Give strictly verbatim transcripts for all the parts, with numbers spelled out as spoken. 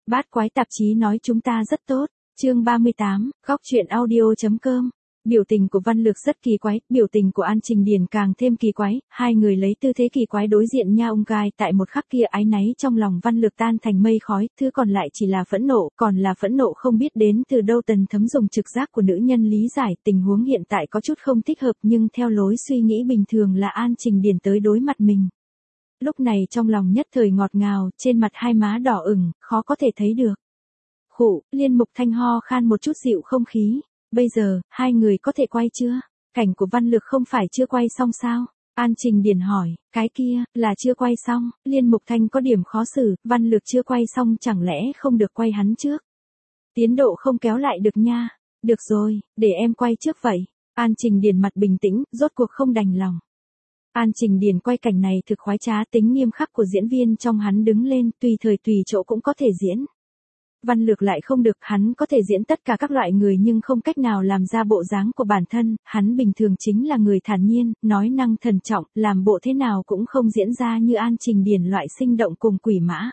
Bát quái tạp chí nói chúng ta rất tốt. Chương ba mươi tám, góc truyện audio.com. Biểu tình của Văn Lược rất kỳ quái, biểu tình của An Trình Điền càng thêm kỳ quái, hai người lấy tư thế kỳ quái đối diện nhau ông gai tại một khắc kia áy náy trong lòng Văn Lược tan thành mây khói, thứ còn lại chỉ là phẫn nộ, còn là phẫn nộ không biết đến từ đâu. Tần Thấm dùng trực giác của nữ nhân lý giải tình huống hiện tại có chút không thích hợp nhưng theo lối suy nghĩ bình thường là An Trình Điền tới đối mặt mình. Lúc này trong lòng nhất thời ngọt ngào, trên mặt hai má đỏ ửng, khó có thể thấy được. Khụ, Liên Mục Thanh ho khan một chút dịu không khí. Bây giờ, hai người có thể quay chưa? Cảnh của Văn Lược không phải chưa quay xong sao? An Trình Điền hỏi, cái kia, là chưa quay xong. Liên Mục Thanh có điểm khó xử, Văn Lược chưa quay xong chẳng lẽ không được quay hắn trước? Tiến độ không kéo lại được nha. Được rồi, để em quay trước vậy. An Trình Điền mặt bình tĩnh, rốt cuộc không đành lòng. An Trình Điền quay cảnh này thực khoái trá, tính nghiêm khắc của diễn viên trong hắn đứng lên, tùy thời tùy chỗ cũng có thể diễn. Văn Lược lại không được, hắn có thể diễn tất cả các loại người nhưng không cách nào làm ra bộ dáng của bản thân, hắn bình thường chính là người thản nhiên, nói năng thần trọng, làm bộ thế nào cũng không diễn ra như An Trình Điền loại sinh động cùng quỷ mã.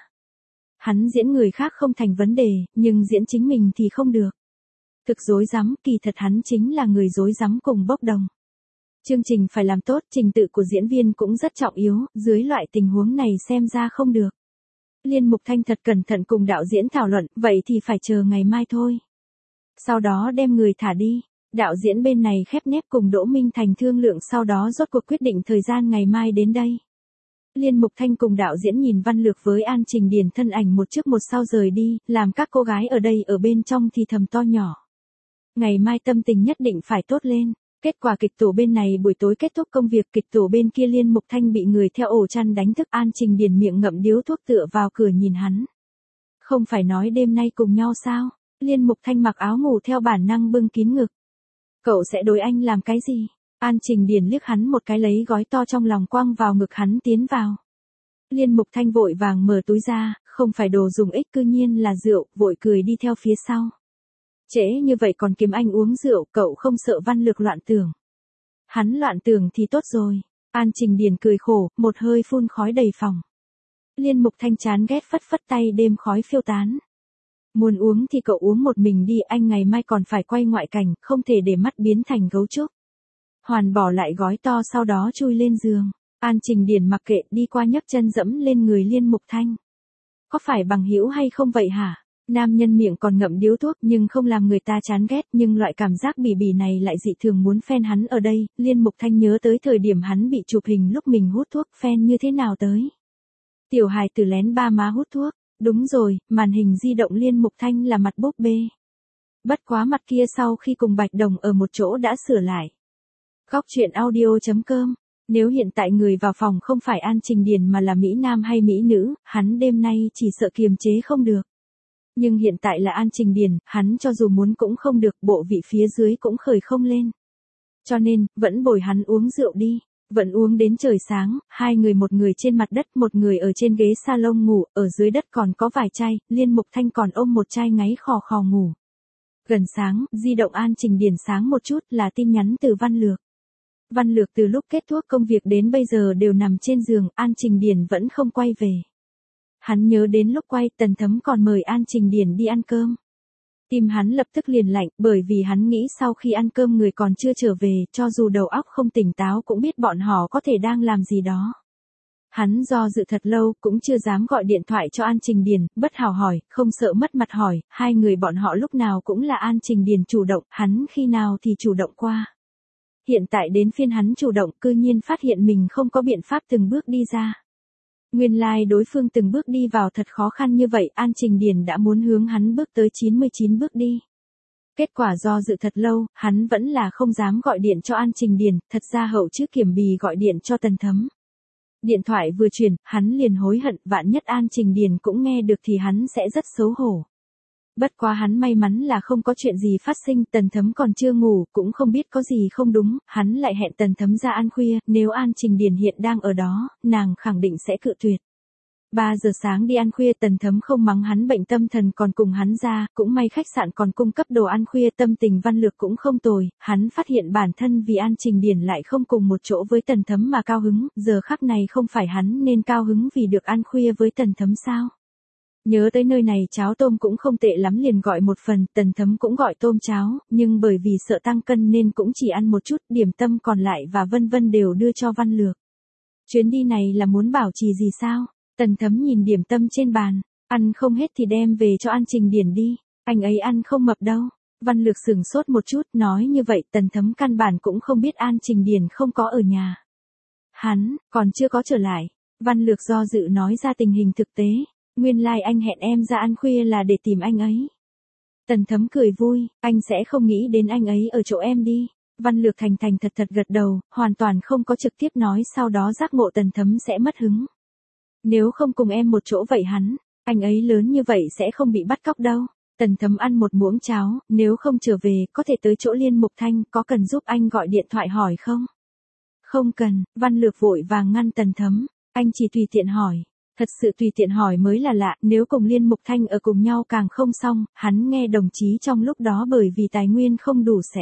Hắn diễn người khác không thành vấn đề, nhưng diễn chính mình thì không được. Thực dối rắm, kỳ thật hắn chính là người dối rắm cùng bốc đồng. Chương trình phải làm tốt, trình tự của diễn viên cũng rất trọng yếu, dưới loại tình huống này xem ra không được. Liên Mục Thanh thật cẩn thận cùng đạo diễn thảo luận, vậy thì phải chờ ngày mai thôi. Sau đó đem người thả đi. Đạo diễn bên này khép nép cùng Đỗ Minh Thành thương lượng, sau đó rốt cuộc quyết định thời gian ngày mai đến đây. Liên Mục Thanh cùng đạo diễn nhìn Văn Lược với An Trình Điền thân ảnh một trước một sau rời đi, làm các cô gái ở đây ở bên trong thì thầm to nhỏ. Ngày mai tâm tình nhất định phải tốt lên. Kết quả kịch tổ bên này buổi tối kết thúc công việc, kịch tổ bên kia Liên Mục Thanh bị người theo ổ chăn đánh thức. An Trình Điền miệng ngậm điếu thuốc tựa vào cửa nhìn hắn. Không phải nói đêm nay cùng nhau sao? Liên Mục Thanh mặc áo ngủ theo bản năng bưng kín ngực. Cậu sẽ đối anh làm cái gì? An Trình Điền liếc hắn một cái, lấy gói to trong lòng quăng vào ngực hắn tiến vào. Liên Mục Thanh vội vàng mở túi ra, không phải đồ dùng ích cư nhiên là rượu, vội cười đi theo phía sau. Trễ như vậy còn kiếm anh uống rượu, cậu không sợ Văn Lược loạn tưởng? Hắn loạn tưởng thì tốt rồi. An Trình Điền cười khổ, một hơi phun khói đầy phòng. Liên Mục Thanh chán ghét phất phất tay, đêm khói phiêu tán. Muốn uống thì cậu uống một mình đi, anh ngày mai còn phải quay ngoại cảnh, không thể để mắt biến thành gấu trúc. Hoàn bỏ lại gói to sau đó chui lên giường. An Trình Điền mặc kệ, đi qua nhấc chân dẫm lên người Liên Mục Thanh. Có phải bằng hữu hay không vậy hả? Nam nhân miệng còn ngậm điếu thuốc nhưng không làm người ta chán ghét, nhưng loại cảm giác bỉ bỉ này lại dị thường muốn phen hắn ở đây. Liên Mục Thanh nhớ tới thời điểm hắn bị chụp hình lúc mình hút thuốc, phen như thế nào tới. Tiểu hài tử lén ba má hút thuốc, đúng rồi, màn hình di động Liên Mục Thanh là mặt búp bê. Bất quá mặt kia sau khi cùng Bạch Đồng ở một chỗ đã sửa lại. Góc truyện audio.com. Nếu hiện tại người vào phòng không phải An Trình Điền mà là Mỹ Nam hay Mỹ Nữ, hắn đêm nay chỉ sợ kiềm chế không được. Nhưng hiện tại là An Trình Điền, hắn cho dù muốn cũng không được, bộ vị phía dưới cũng khởi không lên. Cho nên, vẫn bồi hắn uống rượu đi, vẫn uống đến trời sáng, hai người, một người trên mặt đất, một người ở trên ghế salon ngủ, ở dưới đất còn có vài chai, Liên Mục Thanh còn ôm một chai ngáy khò khò ngủ. Gần sáng, di động An Trình Điền sáng một chút là tin nhắn từ Văn Lược. Văn Lược từ lúc kết thúc công việc đến bây giờ đều nằm trên giường, An Trình Điền vẫn không quay về. Hắn nhớ đến lúc quay, Tần Thấm còn mời An Trình Điền đi ăn cơm. Tim hắn lập tức liền lạnh, bởi vì hắn nghĩ sau khi ăn cơm người còn chưa trở về, cho dù đầu óc không tỉnh táo cũng biết bọn họ có thể đang làm gì đó. Hắn do dự thật lâu, cũng chưa dám gọi điện thoại cho An Trình Điền, bất hảo hỏi, không sợ mất mặt hỏi, hai người bọn họ lúc nào cũng là An Trình Điền chủ động, hắn khi nào thì chủ động qua. Hiện tại đến phiên hắn chủ động, cư nhiên phát hiện mình không có biện pháp từng bước đi ra. Nguyên lai like đối phương từng bước đi vào thật khó khăn như vậy, An Trình Điền đã muốn hướng hắn bước tới chín mươi chín bước đi. Kết quả do dự thật lâu, hắn vẫn là không dám gọi điện cho An Trình Điền, thật ra hậu chứ Kiểm Bì gọi điện cho Tần Thấm. Điện thoại vừa truyền, hắn liền hối hận, vạn nhất An Trình Điền cũng nghe được thì hắn sẽ rất xấu hổ. Bất quá hắn may mắn là không có chuyện gì phát sinh, Tần Thấm còn chưa ngủ, cũng không biết có gì không đúng, hắn lại hẹn Tần Thấm ra ăn khuya, nếu An Trình Điền hiện đang ở đó, nàng khẳng định sẽ cự tuyệt. ba giờ sáng đi ăn khuya, Tần Thấm không mắng hắn bệnh tâm thần còn cùng hắn ra, cũng may khách sạn còn cung cấp đồ ăn khuya, tâm tình Văn Lược cũng không tồi, hắn phát hiện bản thân vì An Trình Điền lại không cùng một chỗ với Tần Thấm mà cao hứng, giờ khắc này không phải hắn nên cao hứng vì được ăn khuya với Tần Thấm sao? Nhớ tới nơi này cháo tôm cũng không tệ lắm liền gọi một phần, Tần Thấm cũng gọi tôm cháo, nhưng bởi vì sợ tăng cân nên cũng chỉ ăn một chút, điểm tâm còn lại và vân vân đều đưa cho Văn Lược. Chuyến đi này là muốn bảo trì gì sao? Tần Thấm nhìn điểm tâm trên bàn, ăn không hết thì đem về cho An Trình Điển đi, anh ấy ăn không mập đâu. Văn Lược sửng sốt một chút, nói như vậy Tần Thấm căn bản cũng không biết An Trình Điển không có ở nhà. Hắn, còn chưa có trở lại. Văn Lược do dự nói ra tình hình thực tế. Nguyên lai like anh hẹn em ra ăn khuya là để tìm anh ấy. Tần Thấm cười vui, anh sẽ không nghĩ đến anh ấy ở chỗ em đi. Văn Lược thành thành thật thật gật đầu, hoàn toàn không có trực tiếp nói sau đó giác ngộ Tần Thấm sẽ mất hứng. Nếu không cùng em một chỗ vậy hắn, anh ấy lớn như vậy sẽ không bị bắt cóc đâu. Tần Thấm ăn một muỗng cháo, nếu không trở về, có thể tới chỗ Liên Mục Thanh, có cần giúp anh gọi điện thoại hỏi không? Không cần, Văn Lược vội vàng ngăn Tần Thấm, anh chỉ tùy tiện hỏi. Thật sự tùy tiện hỏi mới là lạ, nếu cùng Liên Mục Thanh ở cùng nhau càng không xong, hắn nghe đồng chí trong lúc đó bởi vì tài nguyên không đủ sẽ.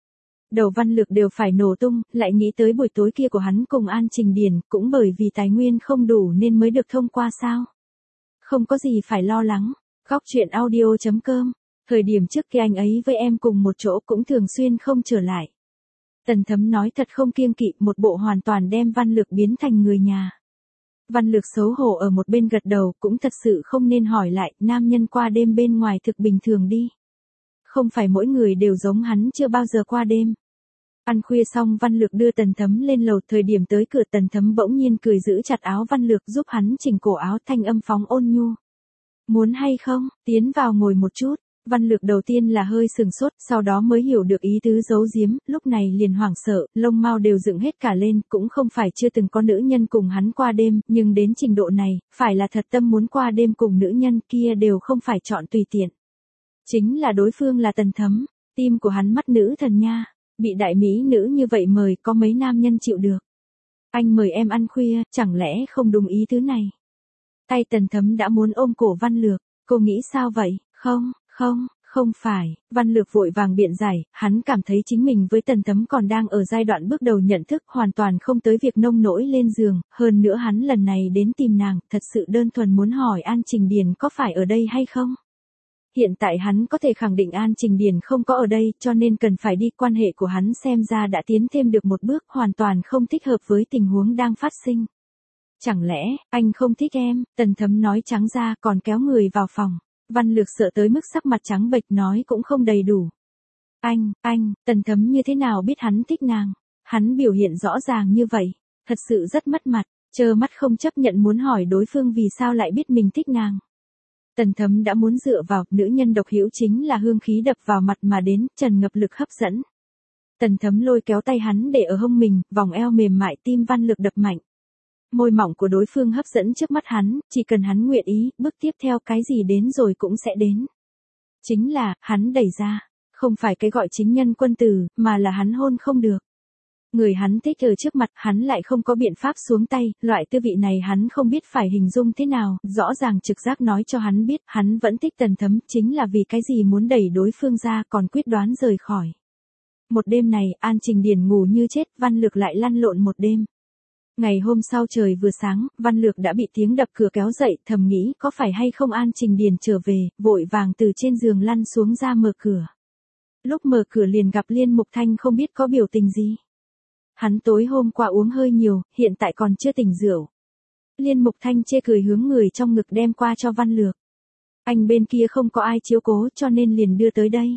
Đầu Văn Lược đều phải nổ tung, lại nghĩ tới buổi tối kia của hắn cùng An Trình Điển, cũng bởi vì tài nguyên không đủ nên mới được thông qua sao. Không có gì phải lo lắng. Góc truyện audio chấm com. Thời điểm trước kia anh ấy với em cùng một chỗ cũng thường xuyên không trở lại. Tần Thấm nói thật không kiêng kỵ, một bộ hoàn toàn đem Văn Lược biến thành người nhà. Văn Lược xấu hổ ở một bên gật đầu, cũng thật sự không nên hỏi lại, nam nhân qua đêm bên ngoài thực bình thường đi. Không phải mỗi người đều giống hắn chưa bao giờ qua đêm. Ăn khuya xong Văn Lược đưa Tần Thấm lên lầu, thời điểm tới cửa Tần Thấm bỗng nhiên cười giữ chặt áo Văn Lược giúp hắn chỉnh cổ áo, thanh âm phóng ôn nhu. Muốn hay không, tiến vào ngồi một chút. Văn Lược đầu tiên là hơi sừng sốt, sau đó mới hiểu được ý tứ giấu giếm, lúc này liền hoảng sợ, lông mao đều dựng hết cả lên, cũng không phải chưa từng có nữ nhân cùng hắn qua đêm, nhưng đến trình độ này, phải là thật tâm muốn qua đêm cùng nữ nhân kia đều không phải chọn tùy tiện. Chính là đối phương là Tần Thấm, tim của hắn mắt nữ thần nha, bị đại mỹ nữ như vậy mời có mấy nam nhân chịu được. Anh mời em ăn khuya, chẳng lẽ không đúng ý tứ này? Tay Tần Thấm đã muốn ôm cổ Văn Lược, cô nghĩ sao vậy? Không. Không, không phải, Văn Lược vội vàng biện giải, hắn cảm thấy chính mình với Tần Thấm còn đang ở giai đoạn bước đầu nhận thức, hoàn toàn không tới việc nông nỗi lên giường, hơn nữa hắn lần này đến tìm nàng, thật sự đơn thuần muốn hỏi An Trình Điển có phải ở đây hay không. Hiện tại hắn có thể khẳng định An Trình Điển không có ở đây, cho nên cần phải đi, quan hệ của hắn xem ra đã tiến thêm được một bước, hoàn toàn không thích hợp với tình huống đang phát sinh. Chẳng lẽ, anh không thích em, Tần Thấm nói trắng ra còn kéo người vào phòng. Văn Lược sợ tới mức sắc mặt trắng bệch nói cũng không đầy đủ. Anh, anh, Tần Thấm như thế nào biết hắn thích nàng? Hắn biểu hiện rõ ràng như vậy, thật sự rất mất mặt, trơ mắt không chấp nhận muốn hỏi đối phương vì sao lại biết mình thích nàng. Tần Thấm đã muốn dựa vào, nữ nhân độc hữu chính là hương khí đập vào mặt mà đến, tràn ngập lực hấp dẫn. Tần Thấm lôi kéo tay hắn để ở hông mình, vòng eo mềm mại, tim Văn Lược đập mạnh. Môi mỏng của đối phương hấp dẫn trước mắt hắn, chỉ cần hắn nguyện ý, bước tiếp theo cái gì đến rồi cũng sẽ đến. Chính là, hắn đẩy ra, không phải cái gọi chính nhân quân tử, mà là hắn hôn không được. Người hắn thích ở trước mặt, hắn lại không có biện pháp xuống tay, loại tư vị này hắn không biết phải hình dung thế nào, rõ ràng trực giác nói cho hắn biết, hắn vẫn thích Tần Thấm, chính là vì cái gì muốn đẩy đối phương ra còn quyết đoán rời khỏi. Một đêm này, An Trình Điển ngủ như chết, Văn Lược lại lăn lộn một đêm. Ngày hôm sau trời vừa sáng, Văn Lược đã bị tiếng đập cửa kéo dậy, thầm nghĩ có phải hay không An Trình Điển trở về, vội vàng từ trên giường lăn xuống ra mở cửa. Lúc mở cửa liền gặp Liên Mục Thanh không biết có biểu tình gì. Hắn tối hôm qua uống hơi nhiều, hiện tại còn chưa tỉnh rượu. Liên Mục Thanh chê cười hướng người trong ngực đem qua cho Văn Lược. Anh bên kia không có ai chiếu cố cho nên liền đưa tới đây.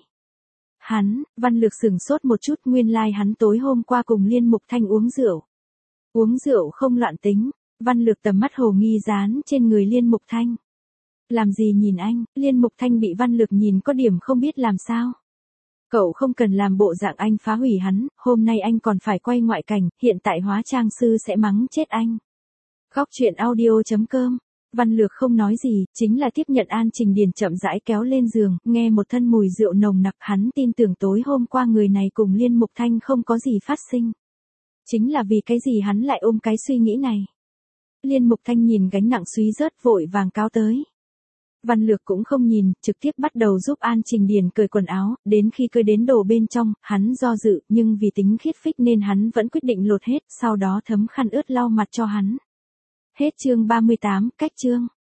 Hắn, Văn Lược sửng sốt một chút, nguyên lai like hắn tối hôm qua cùng Liên Mục Thanh uống rượu. Uống rượu không loạn tính, Văn Lược tầm mắt hồ nghi dán trên người Liên Mục Thanh. Làm gì nhìn anh, Liên Mục Thanh bị Văn Lược nhìn có điểm không biết làm sao. Cậu không cần làm bộ dạng anh phá hủy hắn, hôm nay anh còn phải quay ngoại cảnh, hiện tại hóa trang sư sẽ mắng chết anh. Góc truyện audio chấm com. Văn Lược không nói gì, chính là tiếp nhận An Trình Điển chậm rãi kéo lên giường, nghe một thân mùi rượu nồng nặc, hắn tin tưởng tối hôm qua người này cùng Liên Mục Thanh không có gì phát sinh. Chính là vì cái gì hắn lại ôm cái suy nghĩ này. Liên Mục Thanh nhìn gánh nặng suý rớt vội vàng cáo tới. Văn Lược cũng không nhìn, trực tiếp bắt đầu giúp An Trình Điển cởi quần áo, đến khi cởi đến đồ bên trong, hắn do dự, nhưng vì tính khiết phích nên hắn vẫn quyết định lột hết, sau đó thấm khăn ướt lau mặt cho hắn. Hết chương ba mươi tám, cách chương.